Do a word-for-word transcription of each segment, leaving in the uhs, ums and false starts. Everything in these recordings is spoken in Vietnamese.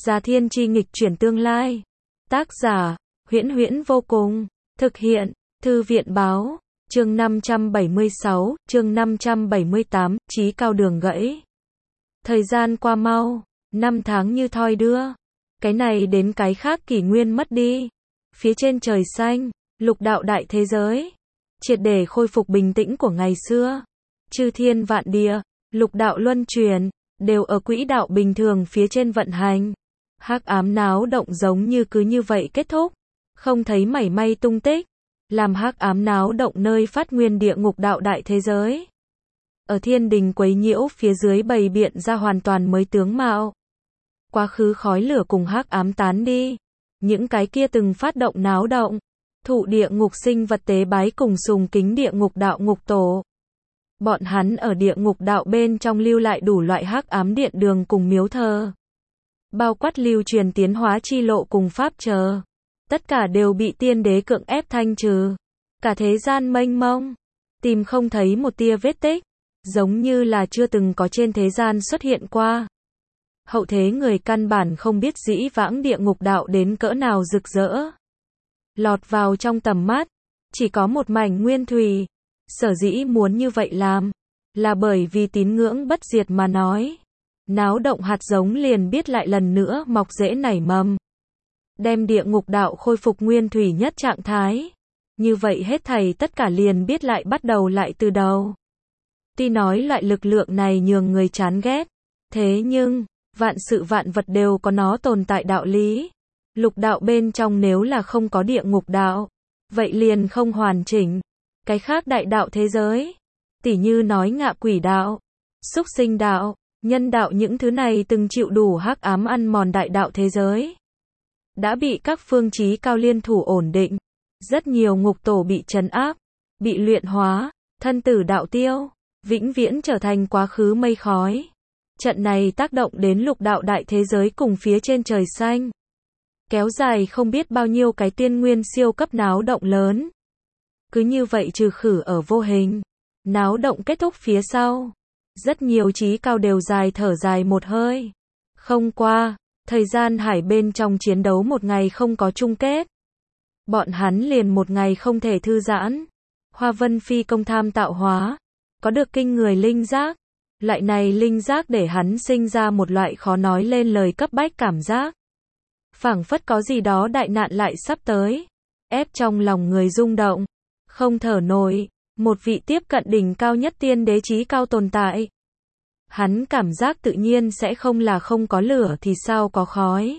Già thiên chi nghịch chuyển tương lai. Tác giả, Huyễn Huyễn vô cùng. Thực hiện, Thư viện báo. Chương năm trăm bảy mươi sáu, chương năm trăm bảy mươi tám, chí cao đường gãy. Thời gian qua mau, năm tháng như thoi đưa. Cái này đến cái khác kỷ nguyên mất đi. Phía trên trời xanh, lục đạo đại thế giới, triệt để khôi phục bình tĩnh của ngày xưa. Chư thiên vạn địa, lục đạo luân truyền, đều ở quỹ đạo bình thường phía trên vận hành. Hắc ám náo động giống như cứ như vậy kết thúc, không thấy mảy may tung tích. Làm hắc ám náo động nơi phát nguyên địa ngục đạo đại thế giới. Ở thiên đình quấy nhiễu phía dưới bày biện ra hoàn toàn mới tướng mạo. Quá khứ khói lửa cùng hắc ám tán đi. Những cái kia từng phát động náo động, thụ địa ngục sinh vật tế bái cùng sùng kính địa ngục đạo ngục tổ. Bọn hắn ở địa ngục đạo bên trong lưu lại đủ loại hắc ám điện đường cùng miếu thờ. Bao quát lưu truyền tiến hóa chi lộ cùng pháp chờ. Tất cả đều bị tiên đế cưỡng ép thanh trừ. Cả thế gian mênh mông, tìm không thấy một tia vết tích, giống như là chưa từng có trên thế gian xuất hiện qua. Hậu thế người căn bản không biết dĩ vãng địa ngục đạo đến cỡ nào rực rỡ. Lọt vào trong tầm mắt, chỉ có một mảnh nguyên thủy. Sở dĩ muốn như vậy làm, là bởi vì tín ngưỡng bất diệt mà nói. Náo động hạt giống liền biết lại lần nữa mọc rễ nảy mầm. Đem địa ngục đạo khôi phục nguyên thủy nhất trạng thái. Như vậy hết thảy tất cả liền biết lại bắt đầu lại từ đầu. Tuy nói loại lực lượng này nhường người chán ghét, thế nhưng, vạn sự vạn vật đều có nó tồn tại đạo lý. Lục đạo bên trong nếu là không có địa ngục đạo, vậy liền không hoàn chỉnh. Cái khác đại đạo thế giới, tỉ như nói ngạ quỷ đạo, súc sinh đạo, nhân đạo, những thứ này từng chịu đủ hắc ám ăn mòn đại đạo thế giới. Đã bị các phương chí cao liên thủ ổn định. Rất nhiều ngục tổ bị trấn áp, bị luyện hóa, thân tử đạo tiêu, vĩnh viễn trở thành quá khứ mây khói. Trận này tác động đến lục đạo đại thế giới cùng phía trên trời xanh. Kéo dài không biết bao nhiêu cái tiên nguyên siêu cấp náo động lớn. Cứ như vậy trừ khử ở vô hình. Náo động kết thúc phía sau. Rất nhiều chí cao đều dài thở dài một hơi. Không qua, thời gian hải bên trong chiến đấu một ngày không có chung kết. Bọn hắn liền một ngày không thể thư giãn. Hoa Vân Phi công tham tạo hóa, có được kinh người linh giác. Loại này linh giác để hắn sinh ra một loại khó nói lên lời cấp bách cảm giác. Phảng phất có gì đó đại nạn lại sắp tới. Ép trong lòng người rung động, không thở nổi. Một vị tiếp cận đỉnh cao nhất tiên đế chí cao tồn tại. Hắn cảm giác tự nhiên sẽ không là không có lửa thì sao có khói.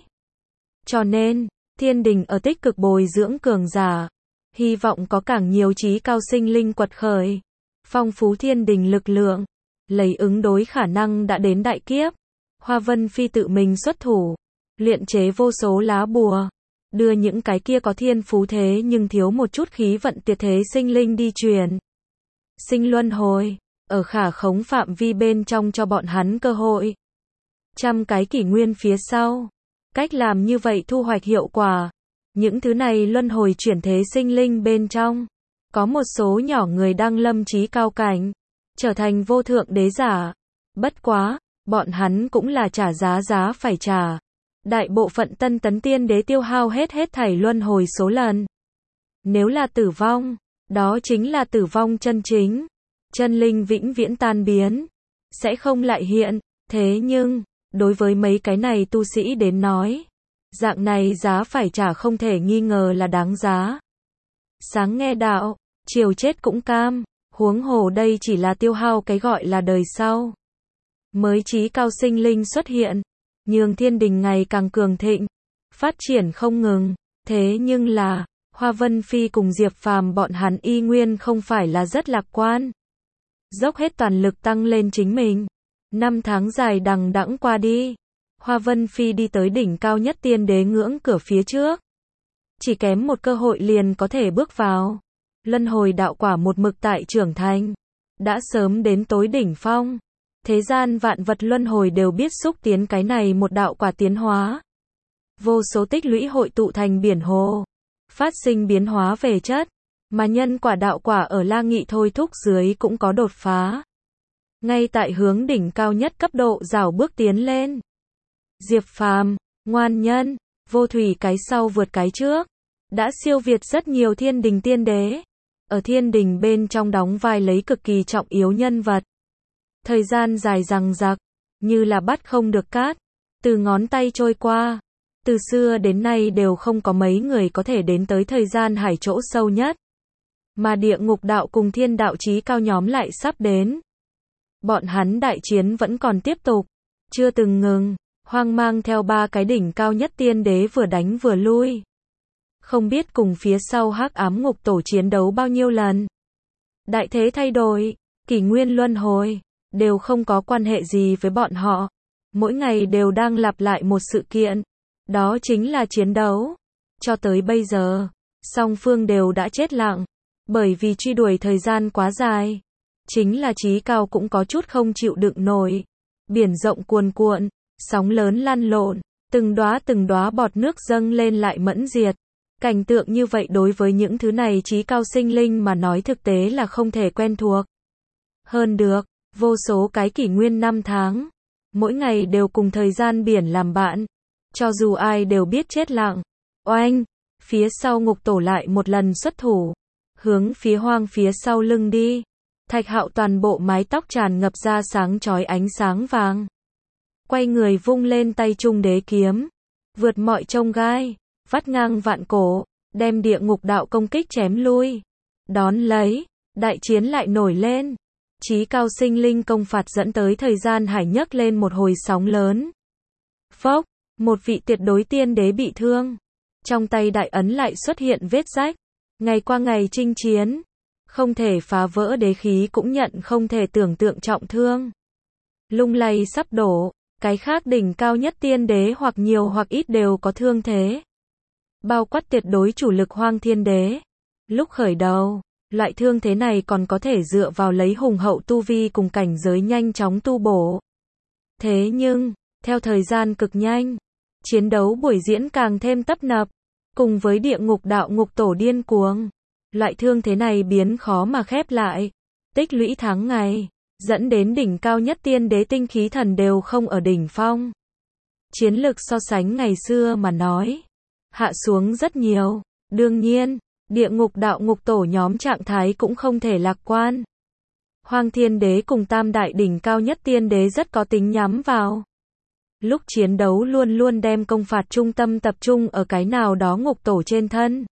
Cho nên, thiên đình ở tích cực bồi dưỡng cường giả, hy vọng có càng nhiều chí cao sinh linh quật khởi, phong phú thiên đình lực lượng, lấy ứng đối khả năng đã đến đại kiếp. Hoa Vân Phi tự mình xuất thủ, luyện chế vô số lá bùa, đưa những cái kia có thiên phú thế nhưng thiếu một chút khí vận tuyệt thế sinh linh đi truyền. Sinh luân hồi, ở khả khống phạm vi bên trong cho bọn hắn cơ hội. Trăm cái kỷ nguyên phía sau. Cách làm như vậy thu hoạch hiệu quả. Những thứ này luân hồi chuyển thế sinh linh bên trong. Có một số nhỏ người đang lâm chí cao cảnh. Trở thành vô thượng đế giả. Bất quá, bọn hắn cũng là trả giá giá phải trả. Đại bộ phận tân tấn tiên đế tiêu hao hết hết thảy luân hồi số lần. Nếu là tử vong, đó chính là tử vong chân chính. Chân linh vĩnh viễn tan biến. Sẽ không lại hiện. Thế nhưng, đối với mấy cái này tu sĩ đến nói, dạng này giá phải trả không thể nghi ngờ là đáng giá. Sáng nghe đạo, chiều chết cũng cam, huống hồ đây chỉ là tiêu hao cái gọi là đời sau. Mới chí cao sinh linh xuất hiện, nhường thiên đình ngày càng cường thịnh, phát triển không ngừng. Thế nhưng là, Hoa Vân Phi cùng Diệp Phàm bọn hắn y nguyên không phải là rất lạc quan. Dốc hết toàn lực tăng lên chính mình. Năm tháng dài đằng đẵng qua đi. Hoa Vân Phi đi tới đỉnh cao nhất tiên đế ngưỡng cửa phía trước. Chỉ kém một cơ hội liền có thể bước vào. Luân hồi đạo quả một mực tại trưởng thành. Đã sớm đến tối đỉnh phong. Thế gian vạn vật luân hồi đều biết xúc tiến cái này một đạo quả tiến hóa. Vô số tích lũy hội tụ thành biển hồ. Phát sinh biến hóa về chất. Mà nhân quả đạo quả ở La Nghị thôi thúc dưới cũng có đột phá. Ngay tại hướng đỉnh cao nhất cấp độ rảo bước tiến lên. Diệp Phàm, Ngoan nhân, vô thủy cái sau vượt cái trước. Đã siêu việt rất nhiều thiên đình tiên đế. Ở thiên đình bên trong đóng vai lấy cực kỳ trọng yếu nhân vật. Thời gian dài dằng dặc, như là bắt không được cát, từ ngón tay trôi qua. Từ xưa đến nay đều không có mấy người có thể đến tới thời gian hải chỗ sâu nhất. Mà địa ngục đạo cùng thiên đạo chí cao nhóm lại sắp đến. Bọn hắn đại chiến vẫn còn tiếp tục, chưa từng ngừng, hoang mang theo ba cái đỉnh cao nhất tiên đế vừa đánh vừa lui. Không biết cùng phía sau hắc ám ngục tổ chiến đấu bao nhiêu lần. Đại thế thay đổi, kỷ nguyên luân hồi, đều không có quan hệ gì với bọn họ. Mỗi ngày đều đang lặp lại một sự kiện. Đó chính là chiến đấu. Cho tới bây giờ, song phương đều đã chết lặng. Bởi vì truy đuổi thời gian quá dài. Chính là chí cao cũng có chút không chịu đựng nổi. Biển rộng cuồn cuộn, sóng lớn lăn lộn, từng đóa từng đóa bọt nước dâng lên lại mẫn diệt. Cảnh tượng như vậy đối với những thứ này chí cao sinh linh mà nói thực tế là không thể quen thuộc. Hơn được, vô số cái kỷ nguyên năm tháng. Mỗi ngày đều cùng thời gian biển làm bạn. Cho dù ai đều biết chết lặng. Oanh, phía sau ngục tổ lại một lần xuất thủ. Hướng phía hoang phía sau lưng đi. Thạch Hạo toàn bộ mái tóc tràn ngập ra sáng chói ánh sáng vàng. Quay người vung lên tay trung đế kiếm. Vượt mọi chông gai. Vắt ngang vạn cổ. Đem địa ngục đạo công kích chém lui. Đón lấy. Đại chiến lại nổi lên. Chí cao sinh linh công phạt dẫn tới thời gian hải nhấc lên một hồi sóng lớn. Phốc. Một vị tuyệt đối tiên đế bị thương. Trong tay đại ấn lại xuất hiện vết rách. Ngày qua ngày chinh chiến. Không thể phá vỡ đế khí cũng nhận không thể tưởng tượng trọng thương. Lung lay sắp đổ. Cái khác đỉnh cao nhất tiên đế hoặc nhiều hoặc ít đều có thương thế. Bao quát tuyệt đối chủ lực Hoang Thiên Đế. Lúc khởi đầu, loại thương thế này còn có thể dựa vào lấy hùng hậu tu vi cùng cảnh giới nhanh chóng tu bổ. Thế nhưng, theo thời gian cực nhanh, chiến đấu buổi diễn càng thêm tấp nập, cùng với địa ngục đạo ngục tổ điên cuồng, loại thương thế này biến khó mà khép lại, tích lũy tháng ngày, dẫn đến đỉnh cao nhất tiên đế tinh khí thần đều không ở đỉnh phong. Chiến lực so sánh ngày xưa mà nói, hạ xuống rất nhiều, đương nhiên, địa ngục đạo ngục tổ nhóm trạng thái cũng không thể lạc quan. Hoang Thiên Đế cùng tam đại đỉnh cao nhất tiên đế rất có tính nhắm vào. Lúc chiến đấu luôn luôn đem công phạt trung tâm tập trung ở cái nào đó ngục tổ trên thân.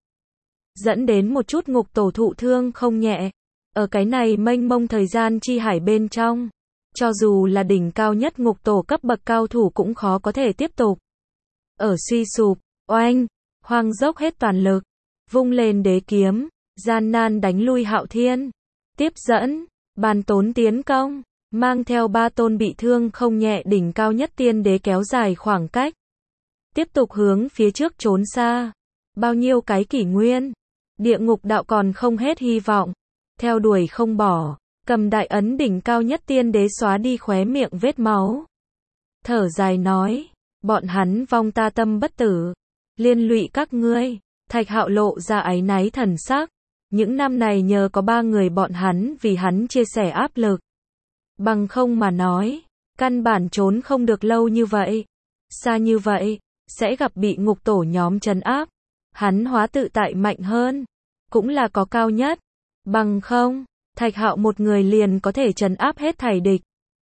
Dẫn đến một chút ngục tổ thụ thương không nhẹ. Ở cái này mênh mông thời gian chi hải bên trong. Cho dù là đỉnh cao nhất ngục tổ cấp bậc cao thủ cũng khó có thể tiếp tục. Ở suy sụp, oanh, Hoang dốc hết toàn lực. Vung lên đế kiếm, gian nan đánh lui Hạo Thiên. Tiếp dẫn, bàn tốn tiến công. Mang theo ba tôn bị thương không nhẹ đỉnh cao nhất tiên đế kéo dài khoảng cách. Tiếp tục hướng phía trước trốn xa. Bao nhiêu cái kỷ nguyên. Địa ngục đạo còn không hết hy vọng. Theo đuổi không bỏ. Cầm đại ấn đỉnh cao nhất tiên đế xóa đi khóe miệng vết máu. Thở dài nói. Bọn hắn vong ta tâm bất tử. Liên lụy các ngươi. Thạch Hạo lộ ra áy náy thần sắc. Những năm này nhờ có ba người bọn hắn vì hắn chia sẻ áp lực. Bằng không mà nói, căn bản trốn không được lâu như vậy. Xa như vậy, sẽ gặp bị ngục tổ nhóm trấn áp. Hắn hóa tự tại mạnh hơn, cũng là có cao nhất. Bằng không, Thạch Hạo một người liền có thể trấn áp hết thảy địch.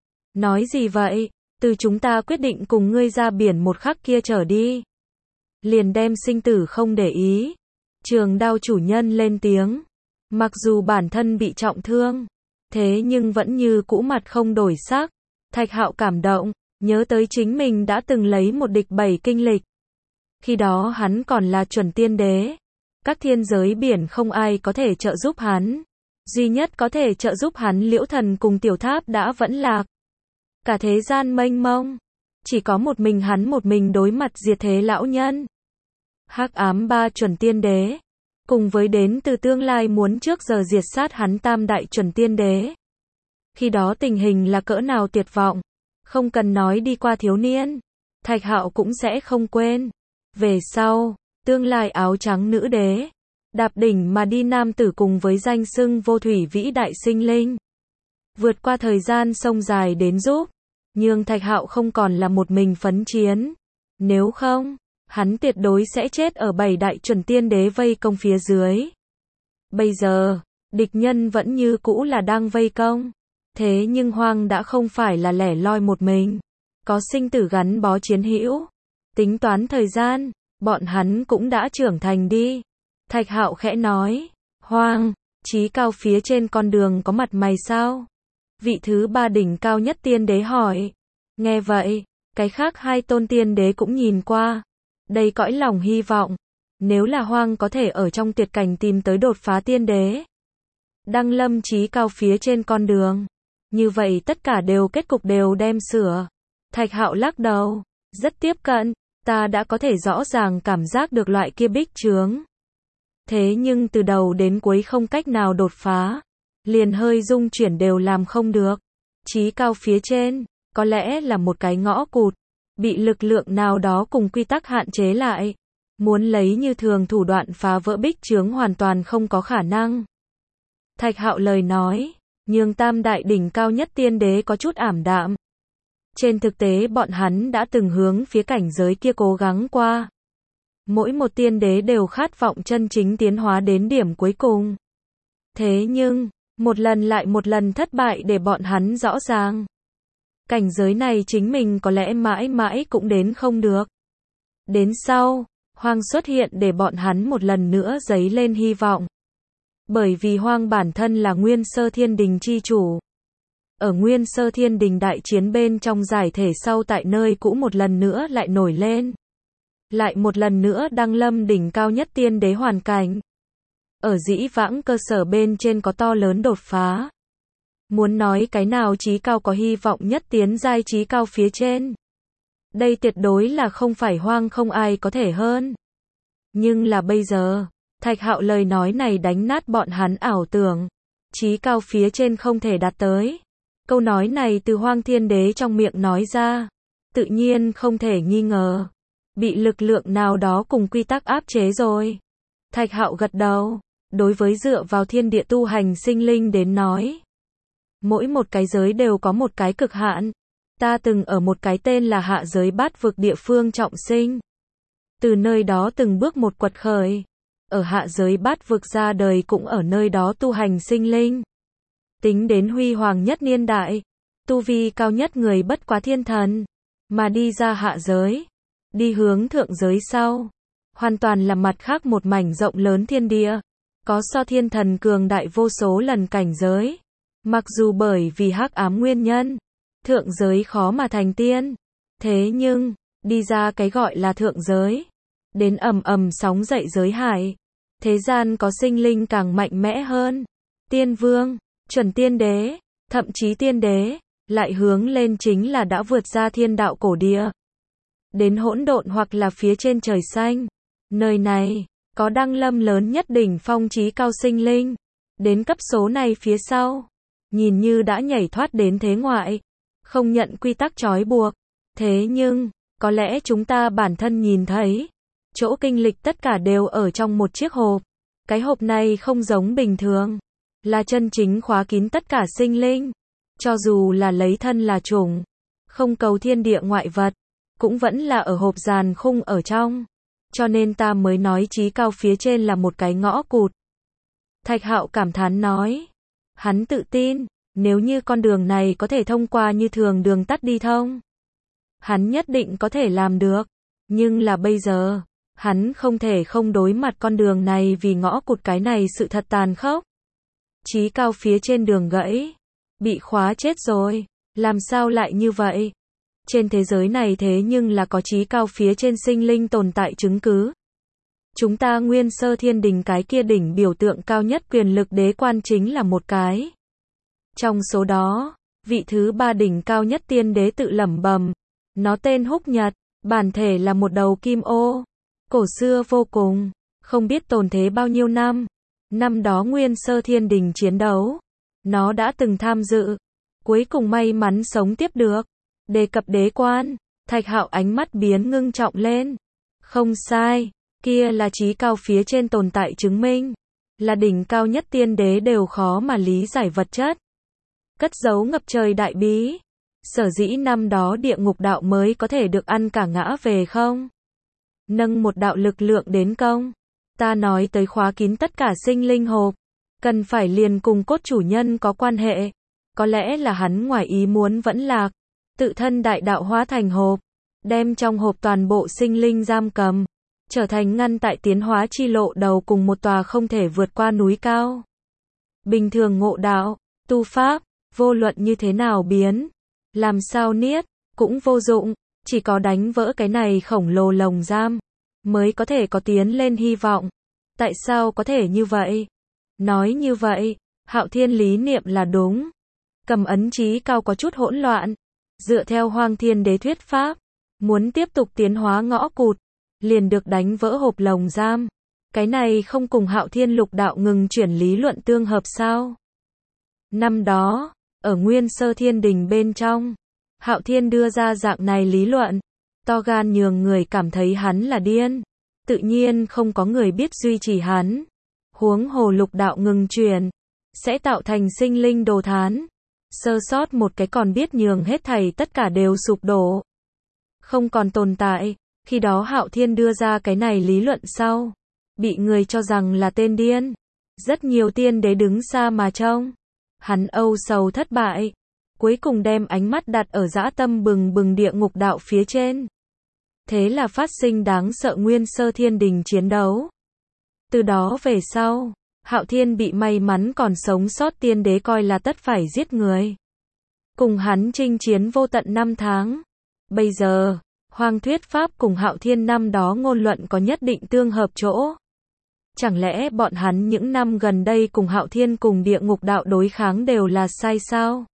Nói gì vậy, từ chúng ta quyết định cùng ngươi ra biển một khắc kia trở đi. Liền đem sinh tử không để ý. Trường đao chủ nhân lên tiếng. Mặc dù bản thân bị trọng thương. Thế nhưng vẫn như cũ mặt không đổi sắc. Thạch Hạo cảm động, nhớ tới chính mình đã từng lấy một địch bảy kinh lịch. Khi đó hắn còn là chuẩn tiên đế. Các thiên giới biển không ai có thể trợ giúp hắn. Duy nhất có thể trợ giúp hắn Liễu Thần cùng Tiểu Tháp đã vẫn lạc. Cả thế gian mênh mông. Chỉ có một mình hắn một mình đối mặt diệt thế lão nhân. Hắc ám ba chuẩn tiên đế. Cùng với đến từ tương lai muốn trước giờ diệt sát hắn tam đại chuẩn tiên đế. Khi đó tình hình là cỡ nào tuyệt vọng. Không cần nói đi qua thiếu niên. Thạch Hạo cũng sẽ không quên. Về sau, tương lai áo trắng nữ đế. Đạp đỉnh mà đi nam tử cùng với danh xưng vô thủy vĩ đại sinh linh. Vượt qua thời gian sông dài đến giúp. Nhưng Thạch Hạo không còn là một mình phấn chiến. Nếu không, hắn tuyệt đối sẽ chết ở bảy đại chuẩn tiên đế vây công phía dưới. Bây giờ, địch nhân vẫn như cũ là đang vây công. Thế nhưng Hoang đã không phải là lẻ loi một mình. Có sinh tử gắn bó chiến hữu. Tính toán thời gian, bọn hắn cũng đã trưởng thành đi. Thạch Hạo khẽ nói, Hoang, chí cao phía trên con đường có mặt mày sao? Vị thứ ba đỉnh cao nhất tiên đế hỏi. Nghe vậy, cái khác hai tôn tiên đế cũng nhìn qua. Đây cõi lòng hy vọng. Nếu là Hoang có thể ở trong tuyệt cảnh tìm tới đột phá tiên đế. Đăng lâm chí cao phía trên con đường. Như vậy tất cả đều kết cục đều đem sửa. Thạch Hạo lắc đầu. Rất tiếp cận. Ta đã có thể rõ ràng cảm giác được loại kia bích chướng. Thế nhưng từ đầu đến cuối không cách nào đột phá. Liền hơi rung chuyển đều làm không được. Chí cao phía trên, có lẽ là một cái ngõ cụt. Bị lực lượng nào đó cùng quy tắc hạn chế lại. Muốn lấy như thường thủ đoạn phá vỡ bích chướng hoàn toàn không có khả năng. Thạch Hạo lời nói, nhường tam đại đỉnh cao nhất tiên đế có chút ảm đạm. Trên thực tế bọn hắn đã từng hướng phía cảnh giới kia cố gắng qua. Mỗi một tiên đế đều khát vọng chân chính tiến hóa đến điểm cuối cùng. Thế nhưng, một lần lại một lần thất bại để bọn hắn rõ ràng. Cảnh giới này chính mình có lẽ mãi mãi cũng đến không được. Đến sau, Hoang xuất hiện để bọn hắn một lần nữa dấy lên hy vọng. Bởi vì Hoang bản thân là Nguyên Sơ Thiên Đình chi chủ. Ở Nguyên Sơ Thiên Đình đại chiến bên trong giải thể sau tại nơi cũ một lần nữa lại nổi lên. Lại một lần nữa đăng lâm đỉnh cao nhất tiên đế hoàn cảnh. Ở dĩ vãng cơ sở bên trên có to lớn đột phá. Muốn nói cái nào chí cao có hy vọng nhất tiến giai chí cao phía trên. Đây tuyệt đối là không phải Hoang không ai có thể hơn. Nhưng là bây giờ, Thạch Hạo lời nói này đánh nát bọn hắn ảo tưởng. Chí cao phía trên không thể đạt tới. Câu nói này từ Hoang Thiên Đế trong miệng nói ra. Tự nhiên không thể nghi ngờ. Bị lực lượng nào đó cùng quy tắc áp chế rồi. Thạch Hạo gật đầu. Đối với dựa vào thiên địa tu hành sinh linh đến nói. Mỗi một cái giới đều có một cái cực hạn. Ta từng ở một cái tên là hạ giới bát vực địa phương trọng sinh. Từ nơi đó từng bước một quật khởi. Ở hạ giới bát vực ra đời cũng ở nơi đó tu hành sinh linh. Tính đến huy hoàng nhất niên đại. Tu vi cao nhất người bất quá thiên thần. Mà đi ra hạ giới. Đi hướng thượng giới sau. Hoàn toàn là mặt khác một mảnh rộng lớn thiên địa. Có so thiên thần cường đại vô số lần cảnh giới. Mặc dù bởi vì hắc ám nguyên nhân. Thượng giới khó mà thành tiên. Thế nhưng, đi ra cái gọi là thượng giới. Đến ầm ầm sóng dậy giới hải. Thế gian có sinh linh càng mạnh mẽ hơn. Tiên vương, chuẩn tiên đế, thậm chí tiên đế. Lại hướng lên chính là đã vượt ra thiên đạo cổ địa. Đến hỗn độn hoặc là phía trên trời xanh. Nơi này, có đăng lâm lớn nhất đỉnh phong chí cao sinh linh. Đến cấp số này phía sau. Nhìn như đã nhảy thoát đến thế ngoại. Không nhận quy tắc trói buộc. Thế nhưng, có lẽ chúng ta bản thân nhìn thấy. Chỗ kinh lịch tất cả đều ở trong một chiếc hộp. Cái hộp này không giống bình thường. Là chân chính khóa kín tất cả sinh linh. Cho dù là lấy thân là chủng. Không cầu thiên địa ngoại vật. Cũng vẫn là ở hộp giàn khung ở trong. Cho nên ta mới nói chí cao phía trên là một cái ngõ cụt. Thạch Hạo cảm thán nói. Hắn tự tin. Nếu như con đường này có thể thông qua như thường đường tắt đi thông. Hắn nhất định có thể làm được. Nhưng là bây giờ. Hắn không thể không đối mặt con đường này vì ngõ cụt cái này sự thật tàn khốc. Chí cao phía trên đường gãy. Bị khóa chết rồi. Làm sao lại như vậy? Trên thế giới này thế nhưng là có chí cao phía trên sinh linh tồn tại chứng cứ. Chúng ta Nguyên Sơ Thiên Đình cái kia đỉnh biểu tượng cao nhất quyền lực đế quan chính là một cái. Trong số đó, vị thứ ba đỉnh cao nhất tiên đế tự lẩm bẩm. Nó tên Húc Nhật, bản thể là một đầu kim ô. Cổ xưa vô cùng, không biết tồn thế bao nhiêu năm. Năm đó Nguyên Sơ Thiên Đình chiến đấu. Nó đã từng tham dự. Cuối cùng may mắn sống tiếp được. Đề cập đế quan, Thạch Hạo ánh mắt biến ngưng trọng lên. Không sai, kia là chí cao phía trên tồn tại chứng minh. Là đỉnh cao nhất tiên đế đều khó mà lý giải vật chất. Cất giấu ngập trời đại bí. Sở dĩ năm đó địa ngục đạo mới có thể được ăn cả ngã về không? Nâng một đạo lực lượng đến công. Ta nói tới khóa kín tất cả sinh linh hộp. Cần phải liền cùng cốt chủ nhân có quan hệ. Có lẽ là hắn ngoài ý muốn vẫn lạc. Tự thân đại đạo hóa thành hộp. Đem trong hộp toàn bộ sinh linh giam cầm. Trở thành ngăn tại tiến hóa chi lộ đầu cùng một tòa không thể vượt qua núi cao. Bình thường ngộ đạo, tu pháp, vô luận như thế nào biến. Làm sao niết, cũng vô dụng. Chỉ có đánh vỡ cái này khổng lồ lồng giam. Mới có thể có tiến lên hy vọng. Tại sao có thể như vậy? Nói như vậy, Hạo Thiên lý niệm là đúng. Cầm ấn chí cao có chút hỗn loạn. Dựa theo Hoang Thiên Đế thuyết pháp, muốn tiếp tục tiến hóa ngõ cụt, liền được đánh vỡ hộp lồng giam. Cái này không cùng Hạo Thiên lục đạo ngừng chuyển lý luận tương hợp sao? Năm đó, ở Nguyên Sơ Thiên Đình bên trong, Hạo Thiên đưa ra dạng này lý luận, to gan nhường người cảm thấy hắn là điên. Tự nhiên không có người biết duy trì hắn. Huống hồ lục đạo ngừng chuyển, sẽ tạo thành sinh linh đồ thán. Sơ sót một cái còn biết nhường hết thảy tất cả đều sụp đổ. Không còn tồn tại. Khi đó Hạo Thiên đưa ra cái này lý luận sau, bị người cho rằng là tên điên. Rất nhiều tiên đế đứng xa mà trông. Hắn âu sầu thất bại. Cuối cùng đem ánh mắt đặt ở dã tâm bừng bừng địa ngục đạo phía trên. Thế là phát sinh đáng sợ Nguyên Sơ Thiên Đình chiến đấu. Từ đó về sau, Hạo Thiên bị may mắn còn sống sót tiên đế coi là tất phải giết người. Cùng hắn chinh chiến vô tận năm tháng. Bây giờ, Hoang thuyết pháp cùng Hạo Thiên năm đó ngôn luận có nhất định tương hợp chỗ. Chẳng lẽ bọn hắn những năm gần đây cùng Hạo Thiên cùng địa ngục đạo đối kháng đều là sai sao?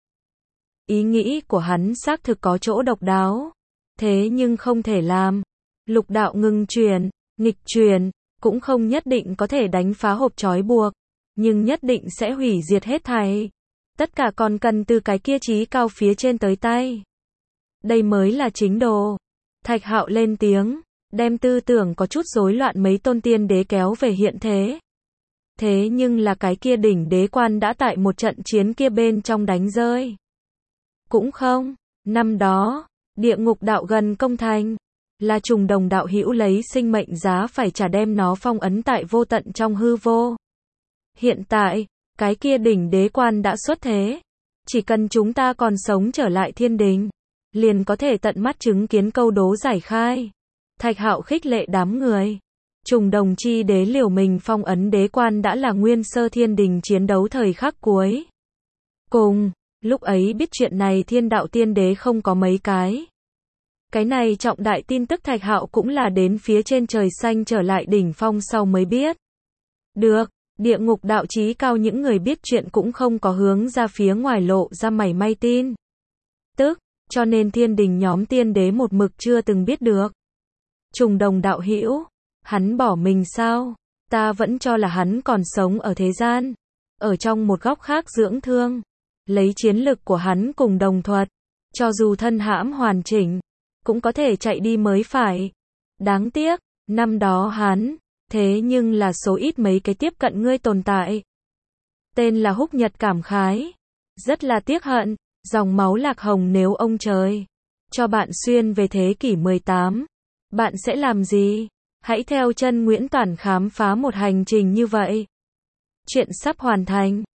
Ý nghĩ của hắn xác thực có chỗ độc đáo. Thế nhưng không thể làm. Lục đạo ngừng truyền, nghịch truyền, cũng không nhất định có thể đánh phá hộp trói buộc. Nhưng nhất định sẽ hủy diệt hết thảy. Tất cả còn cần từ cái kia chí cao phía trên tới tay. Đây mới là chính đồ. Thạch Hạo lên tiếng, đem tư tưởng có chút rối loạn mấy tôn tiên đế kéo về hiện thế. Thế nhưng là cái kia đỉnh đế quan đã tại một trận chiến kia bên trong đánh rơi. Cũng không, năm đó, địa ngục đạo gần công thành, là trùng đồng đạo hữu lấy sinh mệnh giá phải trả đem nó phong ấn tại vô tận trong hư vô. Hiện tại, cái kia đỉnh đế quan đã xuất thế. Chỉ cần chúng ta còn sống trở lại thiên đình, liền có thể tận mắt chứng kiến câu đố giải khai. Thạch Hạo khích lệ đám người. Trùng đồng chi đế liều mình phong ấn đế quan đã là Nguyên Sơ Thiên Đình chiến đấu thời khắc cuối. Cùng, lúc ấy biết chuyện này thiên đạo tiên đế không có mấy cái. Cái này trọng đại tin tức Thạch Hạo cũng là đến phía trên trời xanh trở lại đỉnh phong sau mới biết. Được, địa ngục đạo chí cao những người biết chuyện cũng không có hướng ra phía ngoài lộ ra mảy may tin. Tức, cho nên thiên đình nhóm tiên đế một mực chưa từng biết được. Trùng đồng đạo hữu, hắn bỏ mình sao? Ta vẫn cho là hắn còn sống ở thế gian. Ở trong một góc khác dưỡng thương. Lấy chiến lực của hắn cùng đồng thuật. Cho dù thân hãm hoàn chỉnh, cũng có thể chạy đi mới phải. Đáng tiếc, năm đó hắn, thế nhưng là số ít mấy cái tiếp cận ngươi tồn tại. Tên là Húc Nhật cảm khái. Rất là tiếc hận, dòng máu lạc hồng nếu ông trời cho bạn xuyên về thế kỷ mười tám, bạn sẽ làm gì? Hãy theo chân Nguyễn Toản khám phá một hành trình như vậy. Chuyện sắp hoàn thành.